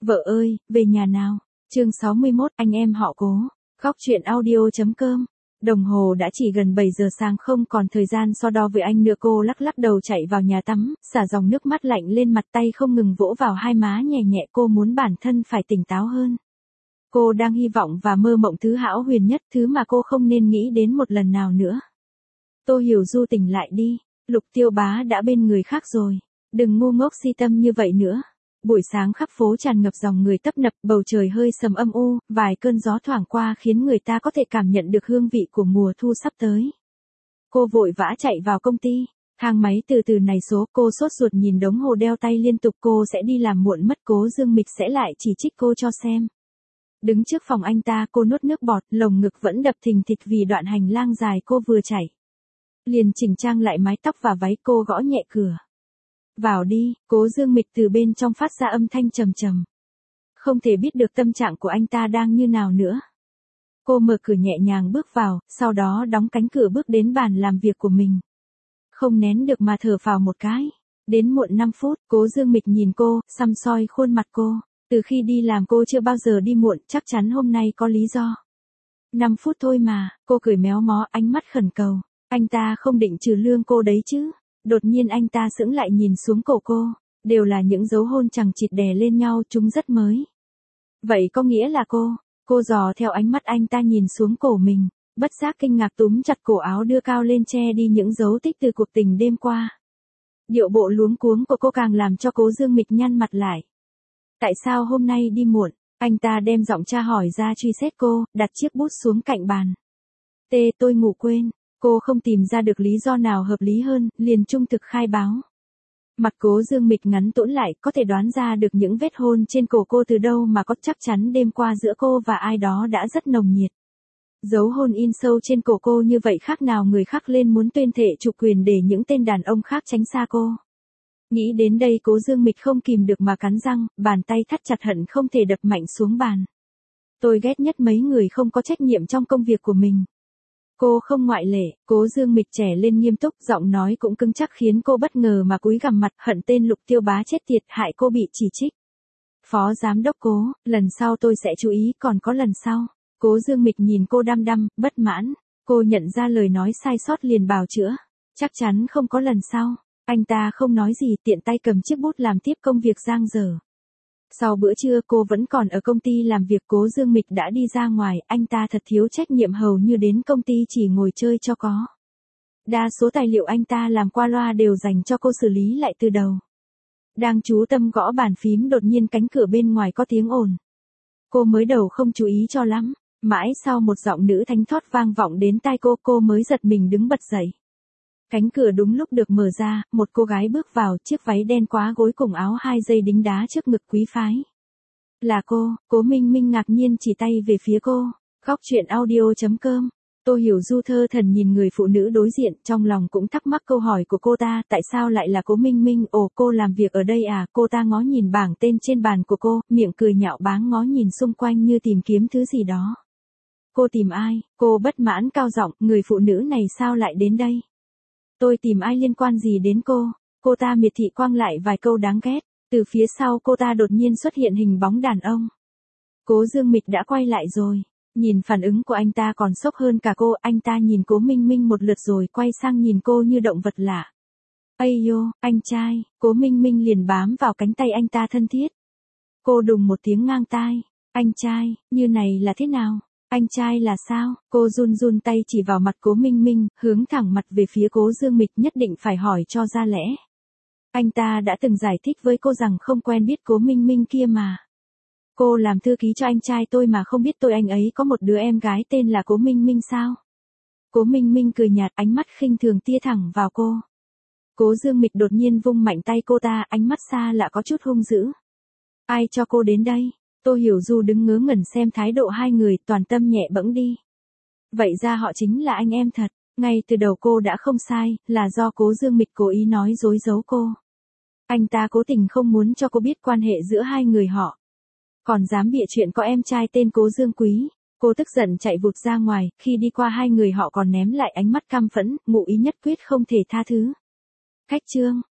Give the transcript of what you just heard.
Vợ ơi, về nhà nào. Chương 61, anh em họ Cố. Góc truyện audio.com. Đồng hồ đã chỉ gần 7 giờ sáng, không còn thời gian so đo với anh nữa. Cô lắc lắc đầu chạy vào nhà tắm, xả dòng nước mắt lạnh lên mặt, tay không ngừng vỗ vào hai má nhẹ nhẹ. Cô muốn bản thân phải tỉnh táo hơn. Cô đang hy vọng và mơ mộng thứ hão huyền nhất, thứ mà cô không nên nghĩ đến một lần nào nữa. Tô Hiểu Du, tỉnh lại đi. Lục Tiêu Bá đã bên người khác rồi. Đừng ngu ngốc si tâm như vậy nữa. Buổi sáng khắp phố tràn ngập dòng người tấp nập, bầu trời hơi sầm âm u, vài cơn gió thoảng qua khiến người ta có thể cảm nhận được hương vị của mùa thu sắp tới. Cô vội vã chạy vào công ty, thang máy từ từ này số, cô sốt ruột nhìn đồng hồ đeo tay liên tục. Cô sẽ đi làm muộn mất, Cố Dương Mịch sẽ lại chỉ trích cô cho xem. Đứng trước phòng anh ta, cô nuốt nước bọt, lồng ngực vẫn đập thình thịch vì đoạn hành lang dài cô vừa chạy. Liền chỉnh trang lại mái tóc và váy, cô gõ nhẹ cửa. Vào đi. Cố Dương Mịch từ bên trong phát ra âm thanh trầm trầm. Không thể biết được tâm trạng của anh ta đang như nào nữa. Cô mở cửa nhẹ nhàng bước vào, sau đó đóng cánh cửa bước đến bàn làm việc của mình. Không nén được mà thở phào một cái. Đến muộn 5 phút, Cố Dương Mịch nhìn cô, săm soi khuôn mặt cô. Từ khi đi làm cô chưa bao giờ đi muộn, chắc chắn hôm nay có lý do. 5 phút thôi mà. Cô cười méo mó, ánh mắt khẩn cầu. Anh ta không định trừ lương cô đấy chứ? Đột nhiên anh ta sững lại nhìn xuống cổ cô. Đều là những dấu hôn chằng chịt đè lên nhau, chúng rất mới. Vậy có nghĩa là cô dò theo ánh mắt anh ta nhìn xuống cổ mình, bất giác kinh ngạc túm chặt cổ áo đưa cao lên che đi những dấu tích từ cuộc tình đêm qua. Điệu bộ luống cuống của cô càng làm cho Cố Dương Mịch nhăn mặt lại. Tại sao hôm nay đi muộn? Anh ta đem giọng tra hỏi ra truy xét cô, đặt chiếc bút xuống cạnh bàn. Tôi ngủ quên. Cô không tìm ra được lý do nào hợp lý hơn, liền trung thực khai báo. Mặt Cố Dương Mịch ngắn tũn lại, có thể đoán ra được những vết hôn trên cổ cô từ đâu mà có, chắc chắn đêm qua giữa cô và ai đó đã rất nồng nhiệt. Dấu hôn in sâu trên cổ cô như vậy, khác nào người khác lên muốn tuyên thệ chủ quyền để những tên đàn ông khác tránh xa cô. Nghĩ đến đây, Cố Dương Mịch không kìm được mà cắn răng, bàn tay thắt chặt hận không thể đập mạnh xuống bàn. Tôi ghét nhất mấy người không có trách nhiệm trong công việc của mình. Cô không ngoại lệ. Cố Dương Mịch trẻ lên nghiêm túc, giọng nói cũng cứng chắc khiến cô bất ngờ mà cúi gằm mặt, hận tên Lục Tiêu Bá chết tiệt, hại cô bị chỉ trích. Phó giám đốc Cố, lần sau tôi sẽ chú ý, còn có lần sau. Cố Dương Mịch nhìn cô đăm đăm, bất mãn. Cô nhận ra lời nói sai sót liền bào chữa. Chắc chắn không có lần sau. Anh ta không nói gì, tiện tay cầm chiếc bút làm tiếp công việc giang dở. Sau bữa trưa cô vẫn còn ở công ty làm việc. Cố Dương Mịch đã đi ra ngoài, anh ta thật thiếu trách nhiệm, hầu như đến công ty chỉ ngồi chơi cho có. Đa số tài liệu anh ta làm qua loa đều dành cho cô xử lý lại từ đầu. Đang chú tâm gõ bàn phím, đột nhiên cánh cửa bên ngoài có tiếng ồn. Cô mới đầu không chú ý cho lắm, mãi sau một giọng nữ thánh thót vang vọng đến tai cô mới giật mình đứng bật dậy. Cánh cửa đúng lúc được mở ra, một cô gái bước vào, chiếc váy đen quá gối cùng áo 2 dây đính đá trước ngực quý phái. Là cô. Cố Minh Minh ngạc nhiên chỉ tay về phía cô. Góc truyện audio.com. Tô Hiểu Du thơ thần nhìn người phụ nữ đối diện, trong lòng cũng thắc mắc câu hỏi của cô ta, tại sao lại là Cố Minh Minh? Ồ, cô làm việc ở đây à? Cô ta ngó nhìn bảng tên trên bàn của cô, miệng cười nhạo báng, ngó nhìn xung quanh như tìm kiếm thứ gì đó. Cô tìm ai? Cô bất mãn cao giọng, người phụ nữ này sao lại đến đây? Tôi tìm ai liên quan gì đến cô? Cô ta miệt thị quăng lại vài câu đáng ghét. Từ phía sau cô ta đột nhiên xuất hiện hình bóng đàn ông. Cố Dương Mịch đã quay lại rồi. Nhìn phản ứng của anh ta còn sốc hơn cả cô. Anh ta nhìn Cố Minh Minh một lượt rồi quay sang nhìn cô như động vật lạ. Ây yo, anh trai. Cố Minh Minh liền bám vào cánh tay anh ta thân thiết. Cô đùng một tiếng ngang tai. Anh trai, như này là thế nào? Anh trai là sao? Cô run run tay chỉ vào mặt Cố Minh Minh, hướng thẳng mặt về phía Cố Dương Mịch, nhất định phải hỏi cho ra lẽ. Anh ta đã từng giải thích với cô rằng không quen biết Cố Minh Minh kia mà. Cô làm thư ký cho anh trai tôi mà không biết anh ấy có một đứa em gái tên là Cố Minh Minh sao? Cố Minh Minh cười nhạt, ánh mắt khinh thường tia thẳng vào cô. Cố Dương Mịch đột nhiên vung mạnh tay cô ta, ánh mắt xa lạ có chút hung dữ. Ai cho cô đến đây? Tô Hiểu Du đứng ngớ ngẩn xem thái độ hai người, toàn tâm nhẹ bẫng đi. Vậy ra họ chính là anh em thật. Ngay từ đầu cô đã không sai, là do Cố Dương Mịch cố ý nói dối giấu cô. Anh ta cố tình không muốn cho cô biết quan hệ giữa hai người họ. Còn dám bịa chuyện có em trai tên Cố Dương Quý. Cô tức giận chạy vụt ra ngoài, khi đi qua hai người họ còn ném lại ánh mắt căm phẫn, ngụ ý nhất quyết không thể tha thứ. Khách trương,